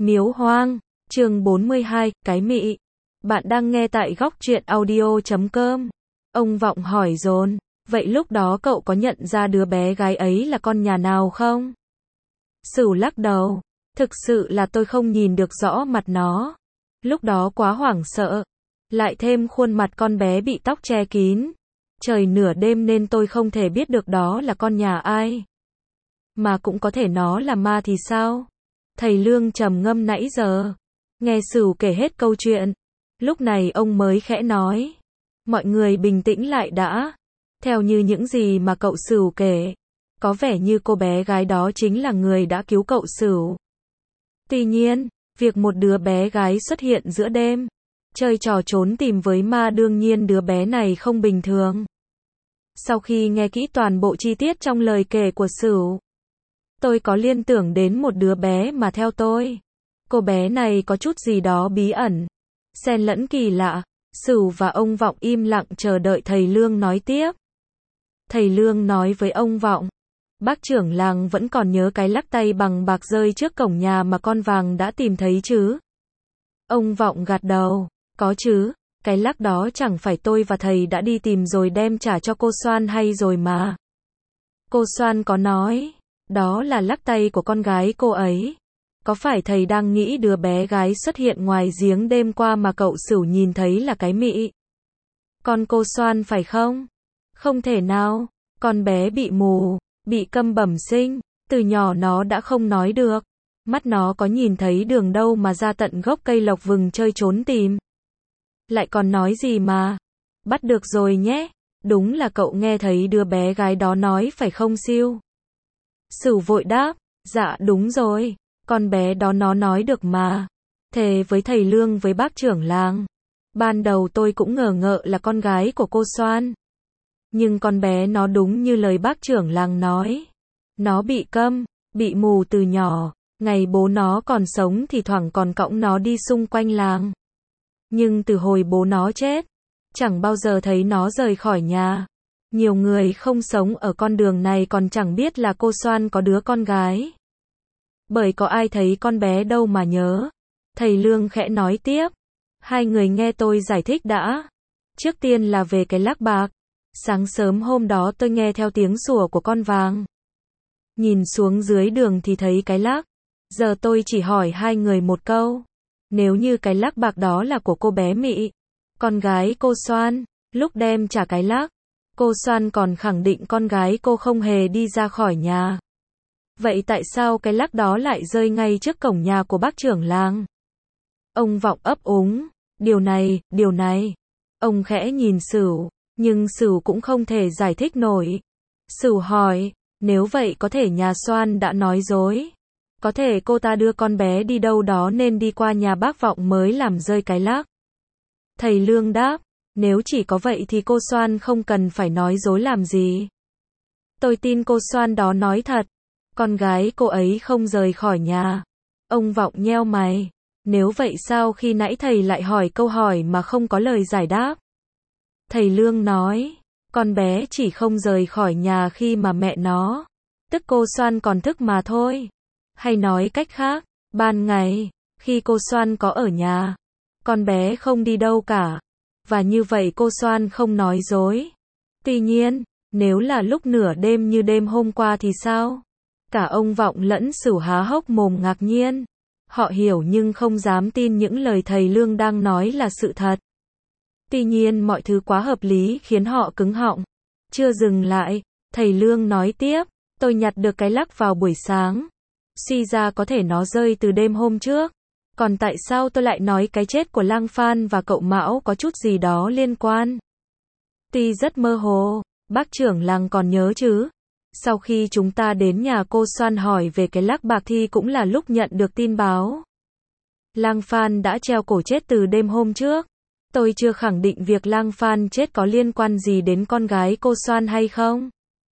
Miếu hoang, chương 42, cái mị. Bạn đang nghe tại góc truyện audio.com. Ông Vọng hỏi dồn, vậy lúc đó cậu có nhận ra đứa bé gái ấy là con nhà nào không? Sửu lắc đầu, thực sự là tôi không nhìn được rõ mặt nó. Lúc đó quá hoảng sợ, lại thêm khuôn mặt con bé bị tóc che kín. Trời nửa đêm nên tôi không thể biết được đó là con nhà ai. Mà cũng có thể nó là ma thì sao? Thầy Lương trầm ngâm nãy giờ, nghe Sửu kể hết câu chuyện. Lúc này ông mới khẽ nói, mọi người bình tĩnh lại đã. Theo như những gì mà cậu Sửu kể, có vẻ như cô bé gái đó chính là người đã cứu cậu Sửu. Tuy nhiên, việc một đứa bé gái xuất hiện giữa đêm, chơi trò trốn tìm với ma, đương nhiên đứa bé này không bình thường. Sau khi nghe kỹ toàn bộ chi tiết trong lời kể của Sửu, tôi có liên tưởng đến một đứa bé mà theo tôi, cô bé này có chút gì đó bí ẩn, xen lẫn kỳ lạ. Sửu và ông Vọng im lặng chờ đợi thầy Lương nói tiếp. Thầy Lương nói với ông Vọng, bác trưởng làng vẫn còn nhớ cái lắc tay bằng bạc rơi trước cổng nhà mà con vàng đã tìm thấy chứ? Ông Vọng gật đầu, có chứ, cái lắc đó chẳng phải tôi và thầy đã đi tìm rồi đem trả cho cô Soan hay rồi mà. Cô Soan có nói, đó là lắc tay của con gái cô ấy. Có phải thầy đang nghĩ đứa bé gái xuất hiện ngoài giếng đêm qua mà cậu Sửu nhìn thấy là cái mị? Con cô Soan phải không? Không thể nào, con bé bị mù, bị câm bẩm sinh, từ nhỏ nó đã không nói được. Mắt nó có nhìn thấy đường đâu mà ra tận gốc cây lộc vừng chơi trốn tìm. Lại còn nói gì mà, bắt được rồi nhé, đúng là cậu nghe thấy đứa bé gái đó nói phải không Siêu? Sửu vội đáp, dạ đúng rồi, con bé đó nó nói được mà. Thề với thầy Lương với bác trưởng làng, ban đầu tôi cũng ngờ ngợ là con gái của cô Soan. Nhưng con bé nó đúng như lời bác trưởng làng nói. Nó bị câm, bị mù từ nhỏ, ngày bố nó còn sống thì thoảng còn cõng nó đi xung quanh làng. Nhưng từ hồi bố nó chết, chẳng bao giờ thấy nó rời khỏi nhà. Nhiều người không sống ở con đường này còn chẳng biết là cô Soan có đứa con gái. Bởi có ai thấy con bé đâu mà nhớ. Thầy Lương khẽ nói tiếp. Hai người nghe tôi giải thích đã. Trước tiên là về cái lắc bạc. Sáng sớm hôm đó tôi nghe theo tiếng sủa của con vàng. Nhìn xuống dưới đường thì thấy cái lắc. Giờ tôi chỉ hỏi hai người một câu. Nếu như cái lắc bạc đó là của cô bé Mị, con gái cô Soan, lúc đem trả cái lắc, cô Soan còn khẳng định con gái cô không hề đi ra khỏi nhà. Vậy tại sao cái lắc đó lại rơi ngay trước cổng nhà của bác trưởng làng? Ông Vọng ấp úng, điều này. Ông khẽ nhìn Sửu, nhưng Sửu cũng không thể giải thích nổi. Sửu hỏi, nếu vậy có thể nhà Soan đã nói dối. Có thể cô ta đưa con bé đi đâu đó nên đi qua nhà bác Vọng mới làm rơi cái lắc. Thầy Lương đáp, nếu chỉ có vậy thì cô Soan không cần phải nói dối làm gì. Tôi tin cô Soan đó nói thật. Con gái cô ấy không rời khỏi nhà. Ông Vọng nheo mày. Nếu vậy sao khi nãy thầy lại hỏi câu hỏi mà không có lời giải đáp? Thầy Lương nói, con bé chỉ không rời khỏi nhà khi mà mẹ nó, tức cô Soan còn thức mà thôi. Hay nói cách khác, ban ngày, khi cô Soan có ở nhà, con bé không đi đâu cả. Và như vậy cô Soan không nói dối. Tuy nhiên, nếu là lúc nửa đêm như đêm hôm qua thì sao? Cả ông Vọng lẫn Sửu há hốc mồm ngạc nhiên. Họ hiểu nhưng không dám tin những lời thầy Lương đang nói là sự thật. Tuy nhiên mọi thứ quá hợp lý khiến họ cứng họng. Chưa dừng lại, thầy Lương nói tiếp, tôi nhặt được cái lắc vào buổi sáng. Suy ra có thể nó rơi từ đêm hôm trước. Còn tại sao tôi lại nói cái chết của Lang Phan và cậu Mão có chút gì đó liên quan? Tuy rất mơ hồ, bác trưởng làng còn nhớ chứ? Sau khi chúng ta đến nhà cô Soan hỏi về cái lắc bạc thì cũng là lúc nhận được tin báo. Lang Phan đã treo cổ chết từ đêm hôm trước. Tôi chưa khẳng định việc Lang Phan chết có liên quan gì đến con gái cô Soan hay không.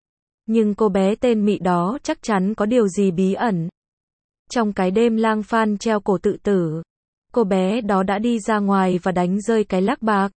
Nhưng cô bé tên Mị đó chắc chắn có điều gì bí ẩn. Trong cái đêm Lang Phan treo cổ tự tử, cô bé đó đã đi ra ngoài và đánh rơi cái lắc bạc.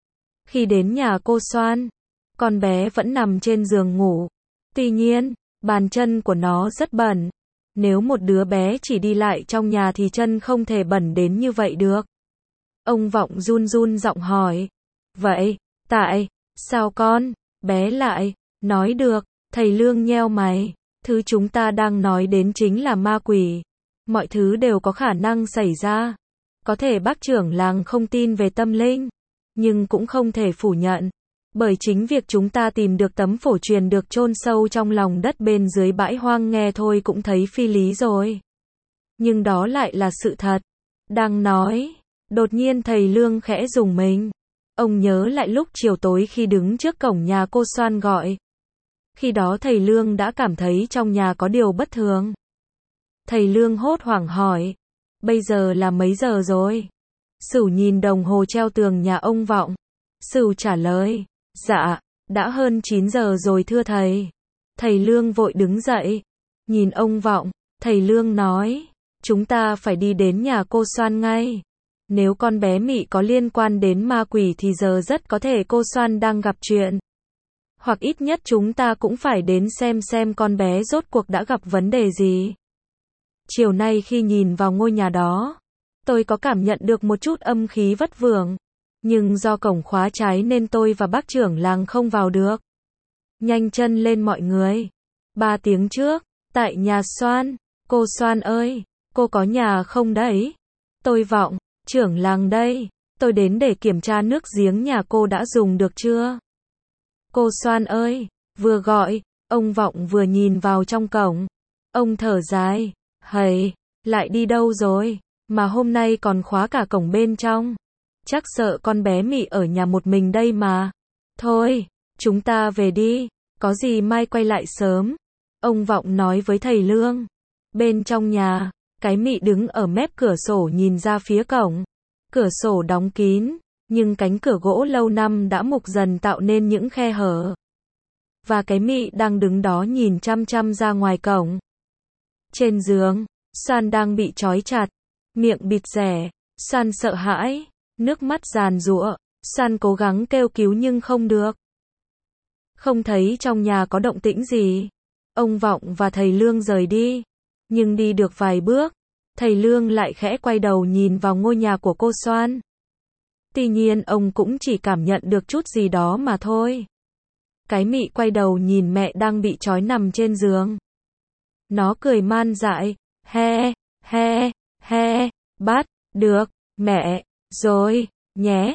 Khi đến nhà cô Soan, con bé vẫn nằm trên giường ngủ. Tuy nhiên, bàn chân của nó rất bẩn. Nếu một đứa bé chỉ đi lại trong nhà thì chân không thể bẩn đến như vậy được. Ông Vọng run run giọng hỏi. Vậy, tại sao con bé lại nói được? Thầy Lương nheo mày. Thứ chúng ta đang nói đến chính là ma quỷ. Mọi thứ đều có khả năng xảy ra. Có thể bác trưởng làng không tin về tâm linh, nhưng cũng không thể phủ nhận. Bởi chính việc chúng ta tìm được tấm phổ truyền được chôn sâu trong lòng đất bên dưới bãi hoang nghe thôi cũng thấy phi lý rồi. Nhưng đó lại là sự thật. Đang nói, đột nhiên thầy Lương khẽ rùng mình. Ông nhớ lại lúc chiều tối khi đứng trước cổng nhà cô Soan gọi. Khi đó thầy Lương đã cảm thấy trong nhà có điều bất thường. Thầy Lương hốt hoảng hỏi. Bây giờ là mấy giờ rồi? Sửu nhìn đồng hồ treo tường nhà ông Vọng. Sửu trả lời. Dạ, đã hơn 9 giờ rồi thưa thầy. Thầy Lương vội đứng dậy. Nhìn ông Vọng, thầy Lương nói. Chúng ta phải đi đến nhà cô Soan ngay. Nếu con bé Mị có liên quan đến ma quỷ thì giờ rất có thể cô Soan đang gặp chuyện. Hoặc ít nhất chúng ta cũng phải đến xem con bé rốt cuộc đã gặp vấn đề gì. Chiều nay khi nhìn vào ngôi nhà đó, tôi có cảm nhận được một chút âm khí vất vưởng. Nhưng do cổng khóa trái nên tôi và bác trưởng làng không vào được. Nhanh chân lên mọi người. 3 tiếng trước, tại nhà Soan. Cô Soan ơi, cô có nhà không đấy? Tôi Vọng, trưởng làng đây. Tôi đến để kiểm tra nước giếng nhà cô đã dùng được chưa? Cô Soan ơi, vừa gọi, ông Vọng vừa nhìn vào trong cổng. Ông thở dài. Hầy, lại đi đâu rồi? Mà hôm nay còn khóa cả cổng bên trong. Chắc sợ con bé Mị ở nhà một mình đây mà. Thôi, chúng ta về đi, có gì mai quay lại sớm. Ông Vọng nói với thầy Lương. Bên trong nhà, cái Mị đứng ở mép cửa sổ nhìn ra phía cổng. Cửa sổ đóng kín, nhưng cánh cửa gỗ lâu năm đã mục dần tạo nên những khe hở. Và cái Mị đang đứng đó nhìn chăm chăm ra ngoài cổng. Trên giường, Soan đang bị trói chặt, miệng bịt rẻ. Soan sợ hãi, nước mắt giàn giụa. Soan cố gắng kêu cứu nhưng không được. Không thấy trong nhà có động tĩnh gì. Ông Vọng và thầy Lương rời đi. Nhưng đi được vài bước, thầy Lương lại khẽ quay đầu nhìn vào ngôi nhà của cô Soan. Tuy nhiên ông cũng chỉ cảm nhận được chút gì đó mà thôi. Cái Mị quay đầu nhìn mẹ đang bị trói nằm trên giường. Nó cười man dại. He, bắt được mẹ rồi nhé.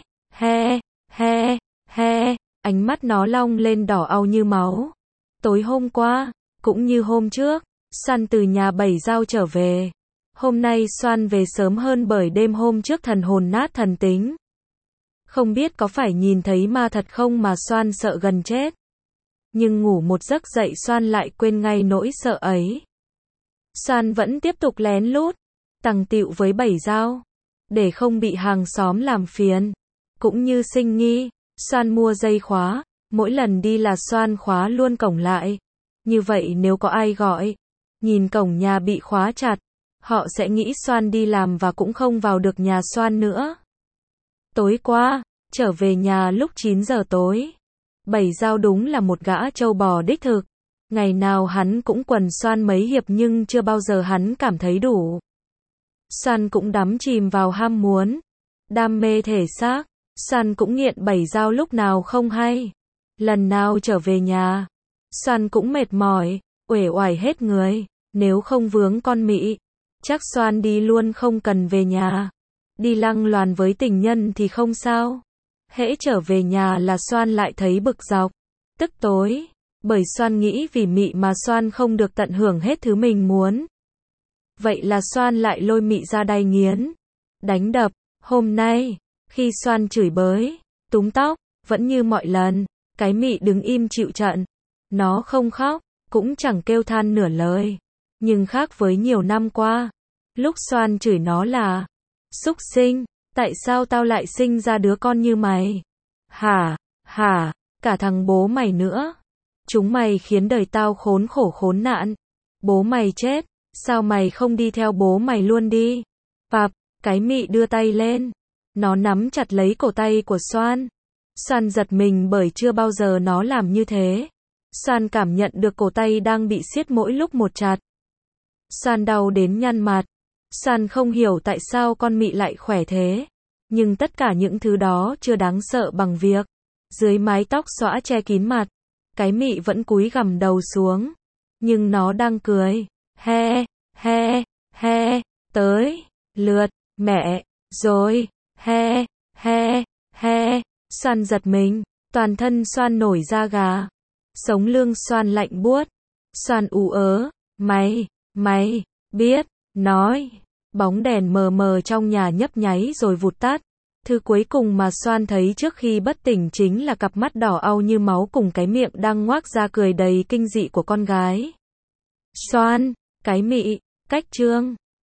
He. Ánh mắt nó long lên đỏ au như máu. Tối hôm qua, cũng như hôm trước, Soan từ nhà Bảy Dao trở về. Hôm nay Soan về sớm hơn bởi đêm hôm trước thần hồn nát thần tính. Không biết có phải nhìn thấy ma thật không mà Soan sợ gần chết. Nhưng ngủ một giấc dậy Soan lại quên ngay nỗi sợ ấy. Soan vẫn tiếp tục lén lút, tằng tịu với Bảy Dao, để không bị hàng xóm làm phiền. Cũng như Sinh Nghi, Soan mua dây khóa, mỗi lần đi là Soan khóa luôn cổng lại. Như vậy nếu có ai gọi, nhìn cổng nhà bị khóa chặt, họ sẽ nghĩ Soan đi làm và cũng không vào được nhà Soan nữa. Tối qua, trở về nhà lúc 9 giờ tối. Bảy Dao đúng là một gã trâu bò đích thực. Ngày nào hắn cũng quần Soan mấy hiệp nhưng chưa bao giờ hắn cảm thấy đủ. Soan cũng đắm chìm vào ham muốn, đam mê thể xác. Soan cũng nghiện Bảy Dao lúc nào không hay. Lần nào trở về nhà, Soan cũng mệt mỏi, uể oải hết người. Nếu không vướng con Mị, chắc Soan đi luôn không cần về nhà. Đi lăng loàn với tình nhân thì không sao. Hễ trở về nhà là Soan lại thấy bực dọc, tức tối. Bởi Soan nghĩ vì Mị mà Soan không được tận hưởng hết thứ mình muốn. Vậy là Soan lại lôi Mị ra đay nghiến, đánh đập. Hôm nay, khi Soan chửi bới, túm tóc, vẫn như mọi lần, cái Mị đứng im chịu trận. Nó không khóc, cũng chẳng kêu than nửa lời. Nhưng khác với nhiều năm qua, lúc Soan chửi nó là súc sinh, tại sao tao lại sinh ra đứa con như mày? Hả, cả thằng bố mày nữa. Chúng mày khiến đời tao khốn khổ khốn nạn. Bố mày chết, sao mày không đi theo bố mày luôn đi? Pạp, cái Mị đưa tay lên. Nó nắm chặt lấy cổ tay của Soan. Soan giật mình bởi chưa bao giờ nó làm như thế. Soan cảm nhận được cổ tay đang bị siết mỗi lúc một chặt. San đau đến nhăn mặt. San không hiểu tại sao con mị lại khỏe thế. Nhưng tất cả những thứ đó chưa đáng sợ bằng việc. Dưới mái tóc xõa che kín mặt, cái mị vẫn cúi gằm đầu xuống. Nhưng nó đang cười. He, he, he, tới, lượt, mẹ, rồi, he, he, he. Xoan giật mình, toàn thân Xoan nổi da gà. Sống lưng Xoan lạnh buốt. Xoan ú ớ, mày, biết, nói. Bóng đèn mờ mờ trong nhà nhấp nháy rồi vụt tắt. Thứ cuối cùng mà Xoan thấy trước khi bất tỉnh chính là cặp mắt đỏ au như máu cùng cái miệng đang ngoác ra cười đầy kinh dị của con gái. Xoan, cái mị, cách chương.